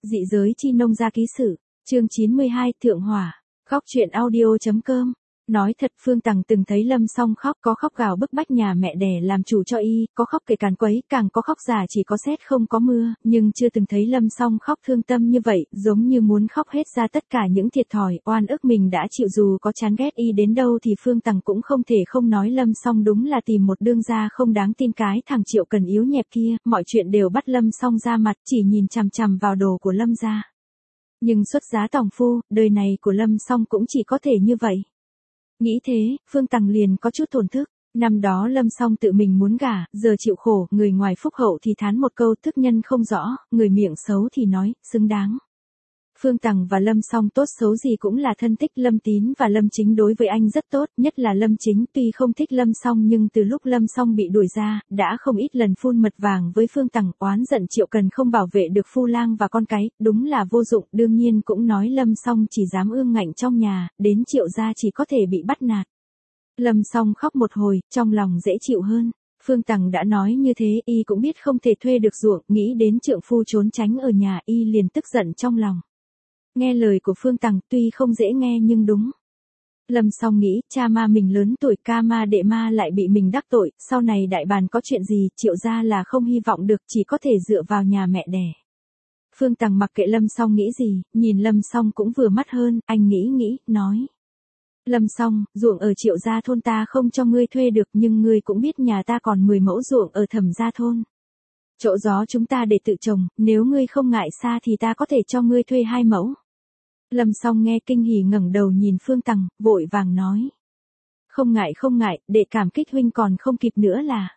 Dị giới chi nông gia ký sự, chương 92, Thượng Hỏa, khóc chuyện audio.com. Nói thật Phương Tằng từng thấy Lâm Song khóc, có khóc gào bức bách nhà mẹ đẻ làm chủ cho y, có khóc kể càn quấy, càng có khóc giả chỉ có sét không có mưa, nhưng chưa từng thấy Lâm Song khóc thương tâm như vậy, giống như muốn khóc hết ra tất cả những thiệt thòi, oan ức mình đã chịu. Dù có chán ghét y đến đâu thì Phương Tằng cũng không thể không nói Lâm Song đúng là tìm một đương gia không đáng tin, cái thằng Triệu Cần yếu nhẹp kia, mọi chuyện đều bắt Lâm Song ra mặt, chỉ nhìn chằm chằm vào đồ của Lâm gia. Nhưng xuất giá tòng phu, đời này của Lâm Song cũng chỉ có thể như vậy. Nghĩ thế, Phương Tằng liền có chút thổn thức. Năm đó Lâm Song tự mình muốn gả, giờ chịu khổ, người ngoài phúc hậu thì thán một câu thức nhân không rõ, người miệng xấu thì nói, xứng đáng. Phương Tằng và Lâm Song tốt xấu gì cũng là thân thích. Lâm Tín và Lâm Chính đối với anh rất tốt, nhất là Lâm Chính tuy không thích Lâm Song nhưng từ lúc Lâm Song bị đuổi ra, đã không ít lần phun mật vàng với Phương Tằng, oán giận Triệu Cần không bảo vệ được phu lang và con cái, đúng là vô dụng. Đương nhiên cũng nói Lâm Song chỉ dám ương ngạnh trong nhà, đến Triệu gia chỉ có thể bị bắt nạt. Lâm Song khóc một hồi, trong lòng dễ chịu hơn. Phương Tằng đã nói như thế, y cũng biết không thể thuê được ruộng, nghĩ đến trượng phu trốn tránh ở nhà, y liền tức giận trong lòng. Nghe lời của Phương Tằng tuy không dễ nghe nhưng đúng. Lâm Song nghĩ, cha ma mình lớn tuổi, ca ma đệ ma lại bị mình đắc tội, sau này đại bàn có chuyện gì, Triệu gia là không hy vọng được, chỉ có thể dựa vào nhà mẹ đẻ. Phương Tằng mặc kệ Lâm Song nghĩ gì, nhìn Lâm Song cũng vừa mắt hơn, anh nghĩ, nói. Lâm Song, ruộng ở Triệu gia thôn ta không cho ngươi thuê được, nhưng ngươi cũng biết nhà ta còn 10 mẫu ruộng ở Thẩm gia thôn. Chỗ gió chúng ta để tự trồng, nếu ngươi không ngại xa thì ta có thể cho ngươi thuê 2 mẫu. Lâm Song nghe kinh hỉ ngẩng đầu nhìn Phương Tằng, vội vàng nói. Không ngại, đệ cảm kích huynh, còn không kịp nữa là.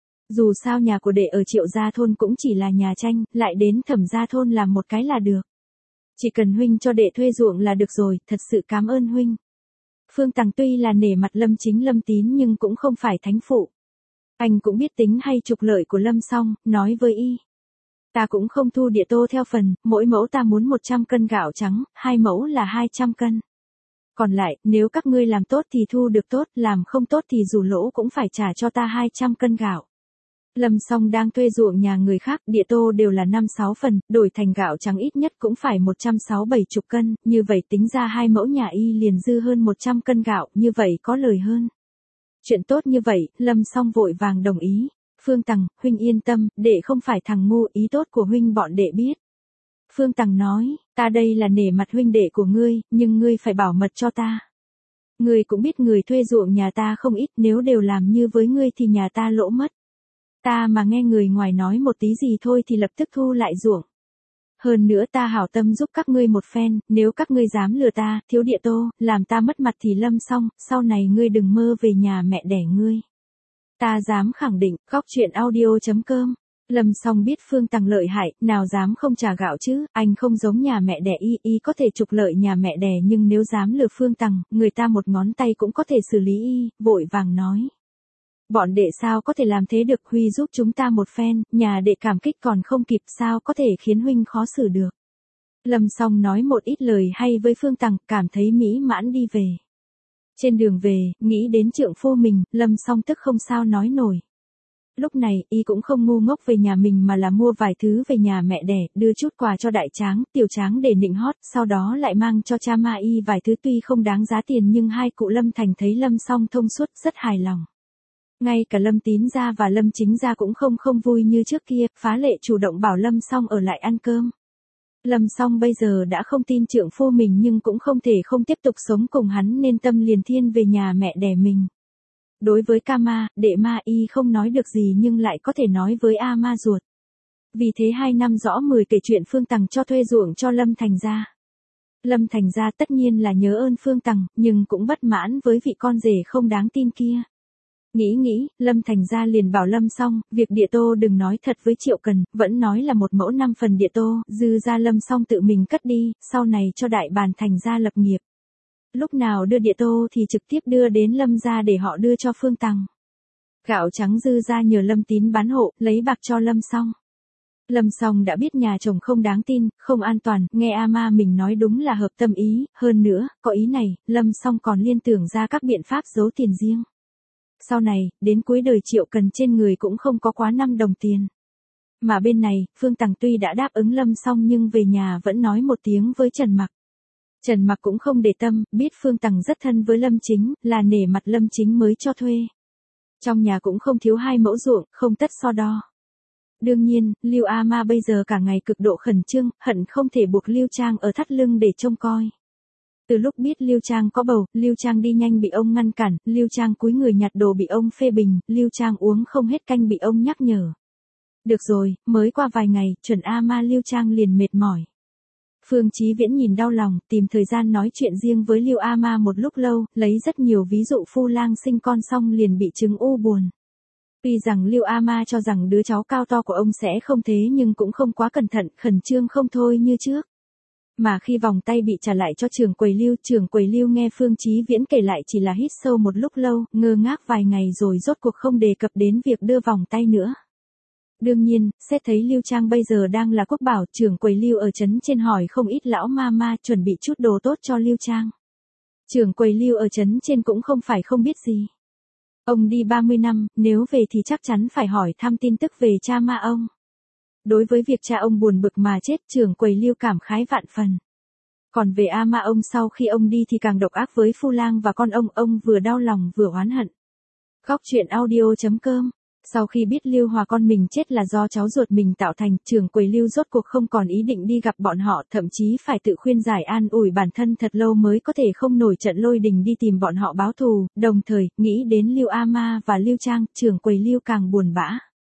Dù sao nhà của đệ ở Triệu gia thôn cũng chỉ là nhà tranh, lại đến Thẩm gia thôn làm một cái là được. Chỉ cần huynh cho đệ thuê ruộng là được rồi, thật sự cảm ơn huynh. Phương Tằng tuy là nể mặt Lâm Chính Lâm Tín nhưng cũng không phải thánh phụ. Anh cũng biết tính hay trục lợi của Lâm Song, nói với y. Ta cũng không thu địa tô theo phần, mỗi mẫu ta muốn 100 cân gạo trắng, 2 mẫu là 200 cân. Còn lại, nếu các ngươi làm tốt thì thu được tốt, làm không tốt thì dù lỗ cũng phải trả cho ta 200 cân gạo. Lâm Song đang thuê ruộng nhà người khác, địa tô đều là 5-6 phần, đổi thành gạo trắng ít nhất cũng phải 160-170 cân, như vậy tính ra 2 mẫu nhà y liền dư hơn 100 cân gạo, như vậy có lời hơn. Chuyện tốt như vậy, Lâm Song vội vàng đồng ý. Phương Tằng, huynh yên tâm, đệ không phải thằng ngu, ý tốt của huynh bọn đệ biết. Phương Tằng nói, ta đây là nể mặt huynh đệ của ngươi, nhưng ngươi phải bảo mật cho ta. Ngươi cũng biết người thuê ruộng nhà ta không ít, nếu đều làm như với ngươi thì nhà ta lỗ mất. Ta mà nghe người ngoài nói một tí gì thôi thì lập tức thu lại ruộng. Hơn nữa ta hảo tâm giúp các ngươi một phen, nếu các ngươi dám lừa ta, thiếu địa tô, làm ta mất mặt thì Lâm Song, sau này ngươi đừng mơ về nhà mẹ đẻ ngươi. Ta dám khẳng định, khóc chuyện audio.com. Lâm Song biết Phương Tằng lợi hại, nào dám không trả gạo chứ, anh không giống nhà mẹ đẻ y có thể trục lợi nhà mẹ đẻ, nhưng nếu dám lừa Phương Tằng, người ta một ngón tay cũng có thể xử lý y, vội vàng nói. Bọn đệ sao có thể làm thế được, Huy giúp chúng ta một phen, nhà đệ cảm kích còn không kịp, sao có thể khiến huynh khó xử được. Lâm Song nói một ít lời hay với Phương Tằng, cảm thấy mỹ mãn đi về. Trên đường về, nghĩ đến trượng phu mình, Lâm Song tức không sao nói nổi. Lúc này, y cũng không ngu ngốc về nhà mình mà là mua vài thứ về nhà mẹ đẻ, đưa chút quà cho đại tráng, tiểu tráng để nịnh hót, sau đó lại mang cho cha ma y vài thứ tuy không đáng giá tiền nhưng hai cụ Lâm Thành thấy Lâm Song thông suốt, rất hài lòng. Ngay cả Lâm Tín gia và Lâm Chính gia cũng không vui như trước kia, phá lệ chủ động bảo Lâm Song ở lại ăn cơm. Lâm Song bây giờ đã không tin trượng phu mình nhưng cũng không thể không tiếp tục sống cùng hắn nên tâm liền thiên về nhà mẹ đẻ mình. Đối với ca ma, đệ ma y không nói được gì nhưng lại có thể nói với A ma ruột. Vì thế 2 năm rõ 10 kể chuyện Phương Tằng cho thuê ruộng cho Lâm Thành gia. Lâm Thành gia tất nhiên là nhớ ơn Phương Tằng, nhưng cũng bất mãn với vị con rể không đáng tin kia. Nghĩ, Lâm Thành gia liền bảo Lâm Song, việc địa tô đừng nói thật với Triệu Cần, vẫn nói là 1 mẫu 5 phần địa tô, dư ra Lâm Song tự mình cất đi, sau này cho đại bàn Thành gia lập nghiệp. Lúc nào đưa địa tô thì trực tiếp đưa đến Lâm gia để họ đưa cho Phương Tằng. Gạo trắng dư ra nhờ Lâm Tín bán hộ, lấy bạc cho Lâm Song. Lâm Song đã biết nhà chồng không đáng tin, không an toàn, nghe A ma mình nói đúng là hợp tâm ý, hơn nữa, có ý này, Lâm Song còn liên tưởng ra các biện pháp giấu tiền riêng. Sau này, đến cuối đời Triệu Cần trên người cũng không có quá 5 đồng tiền. Mà bên này, Phương Tằng tuy đã đáp ứng Lâm xong nhưng về nhà vẫn nói một tiếng với Trần Mặc. Trần Mặc cũng không để tâm, biết Phương Tằng rất thân với Lâm Chính, là nể mặt Lâm Chính mới cho thuê. Trong nhà cũng không thiếu 2 mẫu ruộng, không tất so đo. Đương nhiên, Lưu A Ma bây giờ cả ngày cực độ khẩn trương, hận không thể buộc Lưu Trang ở thắt lưng để trông coi. Từ lúc biết Lưu Trang có bầu, Lưu Trang đi nhanh bị ông ngăn cản, Lưu Trang cúi người nhặt đồ bị ông phê bình, Lưu Trang uống không hết canh bị ông nhắc nhở. Được rồi, mới qua vài ngày, chuẩn A Ma Lưu Trang liền mệt mỏi. Phương Chí Viễn nhìn đau lòng, tìm thời gian nói chuyện riêng với Lưu A Ma một lúc lâu, lấy rất nhiều ví dụ phu lang sinh con xong liền bị chứng u buồn. Tuy rằng Lưu A Ma cho rằng đứa cháu cao to của ông sẽ không thế nhưng cũng không quá cẩn thận, khẩn trương không thôi như trước. Mà khi vòng tay bị trả lại cho trưởng quầy Lưu nghe Phương Chí Viễn kể lại chỉ là hít sâu một lúc lâu, ngơ ngác vài ngày rồi rốt cuộc không đề cập đến việc đưa vòng tay nữa. Đương nhiên, xét thấy Lưu Trang bây giờ đang là quốc bảo, trưởng quầy Lưu ở trấn trên hỏi không ít lão ma chuẩn bị chút đồ tốt cho Lưu Trang. Trưởng quầy Lưu ở trấn trên cũng không phải không biết gì. Ông đi 30 năm, nếu về thì chắc chắn phải hỏi thăm tin tức về cha ma ông. Đối với việc cha ông buồn bực mà chết, trưởng quầy Lưu cảm khái vạn phần. Còn về A Ma ông sau khi ông đi thì càng độc ác với phu lang và con ông vừa đau lòng vừa oán hận. Góc truyện audio.com. Sau khi biết Lưu Hòa con mình chết là do cháu ruột mình tạo thành, trưởng quầy Lưu rốt cuộc không còn ý định đi gặp bọn họ, thậm chí phải tự khuyên giải an ủi bản thân thật lâu mới có thể không nổi trận lôi đình đi tìm bọn họ báo thù, đồng thời, nghĩ đến Lưu A Ma và Lưu Trang, trưởng quầy Lưu càng buồn bã.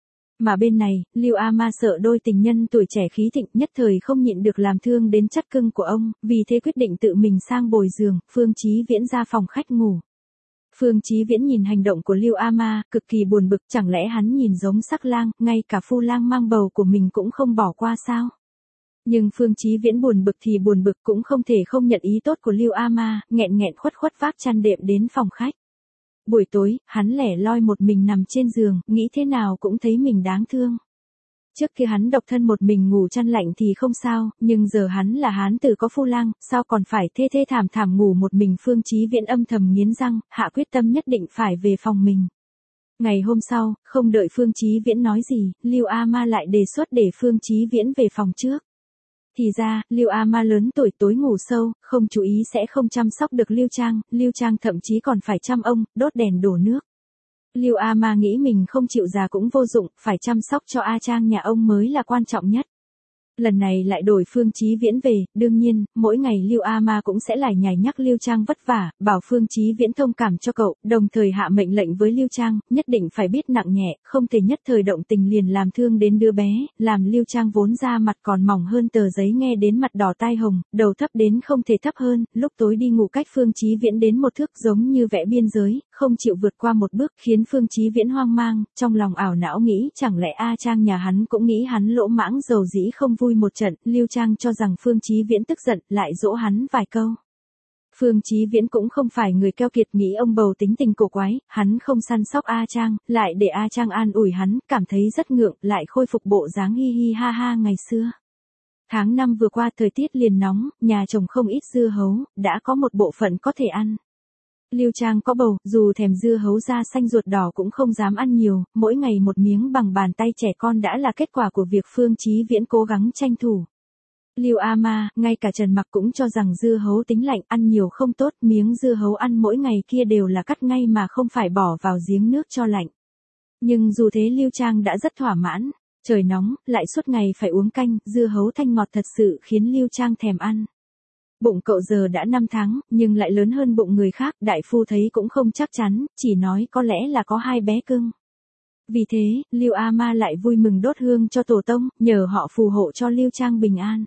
Mà bên này, Lưu A Ma sợ đôi tình nhân tuổi trẻ khí thịnh nhất thời không nhịn được làm thương đến chắt cưng của ông, vì thế quyết định tự mình sang bồi giường, Phương Chí Viễn ra phòng khách ngủ. Phương Chí Viễn nhìn hành động của Lưu A Ma, cực kỳ buồn bực, chẳng lẽ hắn nhìn giống sắc lang, ngay cả phu lang mang bầu của mình cũng không bỏ qua sao? Nhưng Phương Chí Viễn buồn bực thì buồn bực cũng không thể không nhận ý tốt của Lưu A Ma, nghẹn khuất vác chăn đệm đến phòng khách. Buổi tối, hắn lẻ loi một mình nằm trên giường, nghĩ thế nào cũng thấy mình đáng thương. Trước kia hắn độc thân một mình ngủ chăn lạnh thì không sao, nhưng giờ hắn là hán tử có phu lang, sao còn phải thê thảm ngủ một mình. Phương Chí Viễn âm thầm nghiến răng, hạ quyết tâm nhất định phải về phòng mình. Ngày hôm sau, không đợi Phương Chí Viễn nói gì, Lưu A Ma lại đề xuất để Phương Chí Viễn về phòng trước. Thì ra, Lưu A Ma lớn tuổi tối ngủ sâu, không chú ý sẽ không chăm sóc được Lưu Trang thậm chí còn phải chăm ông, đốt đèn đổ nước. Lưu A Ma nghĩ mình không chịu già cũng vô dụng, phải chăm sóc cho A Trang nhà ông mới là quan trọng nhất. Lần này lại đổi Phương Chí Viễn về, đương nhiên, mỗi ngày Lưu A Ma cũng sẽ lải nhải nhắc Lưu Trang vất vả, bảo Phương Chí Viễn thông cảm cho cậu, đồng thời hạ mệnh lệnh với Lưu Trang, nhất định phải biết nặng nhẹ, không thể nhất thời động tình liền làm thương đến đứa bé, làm Lưu Trang vốn da mặt còn mỏng hơn tờ giấy nghe đến mặt đỏ tai hồng, đầu thấp đến không thể thấp hơn, lúc tối đi ngủ cách Phương Chí Viễn đến một thước giống như vẽ biên giới, không chịu vượt qua một bước, khiến Phương Chí Viễn hoang mang, trong lòng ảo não nghĩ chẳng lẽ A Trang nhà hắn cũng nghĩ hắn lỗ mãng dầu dĩ không vui một trận. Lưu Trang cho rằng Phương Chí Viễn tức giận, lại dỗ hắn vài câu. Phương Chí Viễn cũng không phải người keo kiệt, nghĩ ông bầu tính tình cổ quái, hắn không săn sóc A Trang, lại để A Trang an ủi hắn, cảm thấy rất ngượng, lại khôi phục bộ dáng hi hi ha ha ngày xưa. Tháng 5 vừa qua thời tiết liền nóng, nhà trồng không ít dưa hấu, đã có một bộ phận có thể ăn. Lưu Trang có bầu, dù thèm dưa hấu da xanh ruột đỏ cũng không dám ăn nhiều, mỗi ngày một miếng bằng bàn tay trẻ con đã là kết quả của việc Phương Chí Viễn cố gắng tranh thủ. Lưu A Ma, ngay cả Trần Mặc cũng cho rằng dưa hấu tính lạnh, ăn nhiều không tốt, miếng dưa hấu ăn mỗi ngày kia đều là cắt ngay mà không phải bỏ vào giếng nước cho lạnh. Nhưng dù thế Lưu Trang đã rất thỏa mãn, trời nóng, lại suốt ngày phải uống canh, dưa hấu thanh ngọt thật sự khiến Lưu Trang thèm ăn. Bụng cậu giờ đã 5 tháng, nhưng lại lớn hơn bụng người khác, đại phu thấy cũng không chắc chắn, chỉ nói có lẽ là có 2 bé cưng. Vì thế, Lưu A Ma lại vui mừng đốt hương cho tổ tông, nhờ họ phù hộ cho Lưu Trang bình an.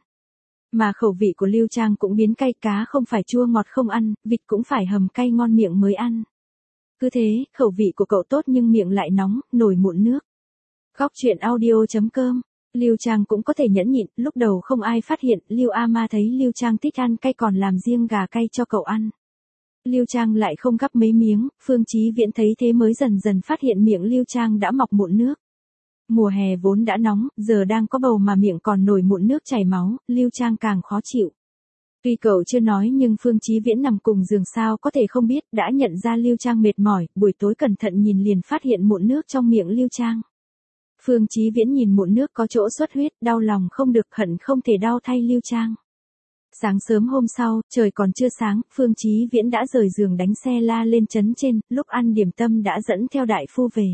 Mà khẩu vị của Lưu Trang cũng biến cay, cá không phải chua ngọt không ăn, vịt cũng phải hầm cay ngon miệng mới ăn. Cứ thế, khẩu vị của cậu tốt nhưng miệng lại nóng, nổi mụn nước. Góc truyện audio.com. Lưu Trang cũng có thể nhẫn nhịn, lúc đầu không ai phát hiện, Lưu A Ma thấy Lưu Trang thích ăn cay còn làm riêng gà cay cho cậu ăn. Lưu Trang lại không gắp mấy miếng, Phương Chí Viễn thấy thế mới dần dần phát hiện miệng Lưu Trang đã mọc mụn nước. Mùa hè vốn đã nóng, giờ đang có bầu mà miệng còn nổi mụn nước chảy máu, Lưu Trang càng khó chịu. Tuy cậu chưa nói nhưng Phương Chí Viễn nằm cùng giường sao có thể không biết, đã nhận ra Lưu Trang mệt mỏi, buổi tối cẩn thận nhìn liền phát hiện mụn nước trong miệng Lưu Trang. Phương Chí Viễn nhìn mụn nước có chỗ xuất huyết, đau lòng không được, hận không thể đau thay Lưu Trang. Sáng sớm hôm sau, trời còn chưa sáng, Phương Chí Viễn đã rời giường đánh xe la lên trấn trên, lúc ăn điểm tâm đã dẫn theo đại phu về.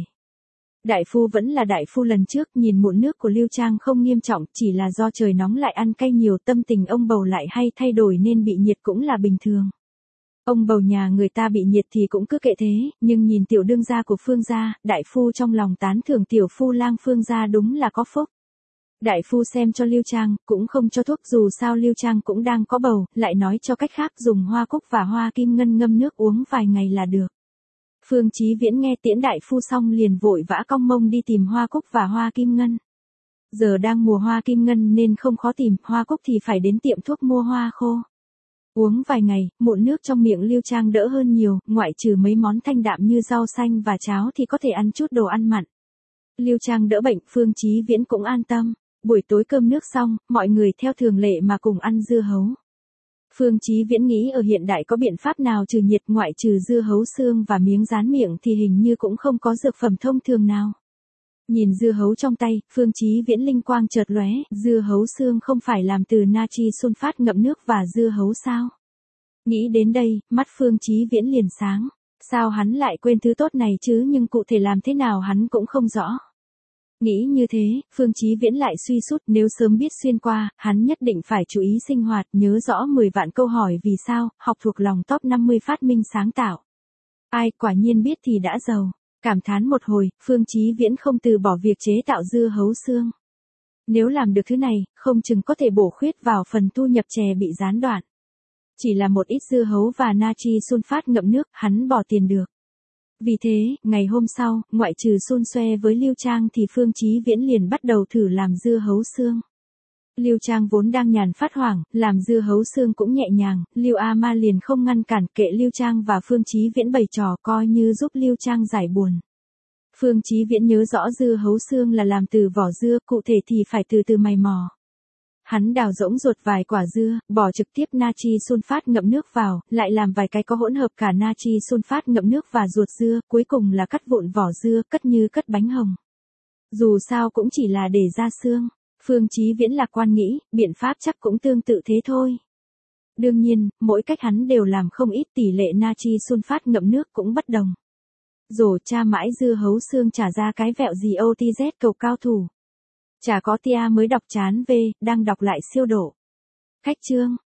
Đại phu vẫn là đại phu lần trước, nhìn mụn nước của Lưu Trang không nghiêm trọng, chỉ là do trời nóng lại ăn cay nhiều, tâm tình ông bầu lại hay thay đổi nên bị nhiệt cũng là bình thường. Ông bầu nhà người ta bị nhiệt thì cũng cứ kệ thế, nhưng nhìn tiểu đương gia của Phương gia, đại phu trong lòng tán thưởng tiểu phu lang Phương gia đúng là có phúc. Đại phu xem cho Lưu Trang, cũng không cho thuốc, dù sao Lưu Trang cũng đang có bầu, lại nói cho cách khác dùng hoa cúc và hoa kim ngân ngâm nước uống vài ngày là được. Phương Chí Viễn nghe tiễn đại phu xong liền vội vã cong mông đi tìm hoa cúc và hoa kim ngân. Giờ đang mùa hoa kim ngân nên không khó tìm, hoa cúc thì phải đến tiệm thuốc mua hoa khô. Uống vài ngày, mụn nước trong miệng Lưu Trang đỡ hơn nhiều, ngoại trừ mấy món thanh đạm như rau xanh và cháo thì có thể ăn chút đồ ăn mặn. Lưu Trang đỡ bệnh, Phương Chí Viễn cũng an tâm. Buổi tối cơm nước xong, mọi người theo thường lệ mà cùng ăn dưa hấu. Phương Chí Viễn nghĩ ở hiện đại có biện pháp nào trừ nhiệt, ngoại trừ dưa hấu xương và miếng dán miệng thì hình như cũng không có dược phẩm thông thường nào. Nhìn dưa hấu trong tay, Phương Chí Viễn linh quang chợt lóe, dưa hấu xương không phải làm từ natri sunfat ngậm nước và dưa hấu sao? Nghĩ đến đây, mắt Phương Chí Viễn liền sáng. Sao hắn lại quên thứ tốt này chứ, nhưng cụ thể làm thế nào hắn cũng không rõ. Nghĩ như thế, Phương Chí Viễn lại suy sút, nếu sớm biết xuyên qua, hắn nhất định phải chú ý sinh hoạt, nhớ rõ 10 vạn câu hỏi vì sao, học thuộc lòng top 50 phát minh sáng tạo. Ai, quả nhiên biết thì đã giàu. Cảm thán một hồi, Phương Chí Viễn không từ bỏ việc chế tạo dưa hấu xương. Nếu làm được thứ này, không chừng có thể bổ khuyết vào phần thu nhập chè bị gián đoạn. Chỉ là một ít dưa hấu và natri sunfat ngậm nước, hắn bỏ tiền được. Vì thế, ngày hôm sau, ngoại trừ xun xoe với Lưu Trang thì Phương Chí Viễn liền bắt đầu thử làm dưa hấu xương. Lưu Trang vốn đang nhàn phát hoảng, làm dưa hấu xương cũng nhẹ nhàng, Lưu A Ma liền không ngăn cản, kệ Lưu Trang và Phương Chí Viễn bày trò, coi như giúp Lưu Trang giải buồn. Phương Chí Viễn nhớ rõ dưa hấu xương là làm từ vỏ dưa, cụ thể thì phải từ từ mày mò. Hắn đào rỗng ruột vài quả dưa, bỏ trực tiếp natri sunfat ngậm nước vào, lại làm vài cái có hỗn hợp cả natri sunfat ngậm nước và ruột dưa, cuối cùng là cắt vụn vỏ dưa, cất như cất bánh hồng. Dù sao cũng chỉ là để ra xương. Phương Chí Viễn lạc quan nghĩ, biện pháp chắc cũng tương tự thế thôi. Đương nhiên, mỗi cách hắn đều làm không ít, tỷ lệ natri sunfat ngậm nước cũng bất đồng. Rồi cha mãi dưa hấu xương trả ra cái vẹo gì OTZ cầu cao thủ. Chả có tia mới đọc chán V, đang đọc lại siêu độ. Khách chương.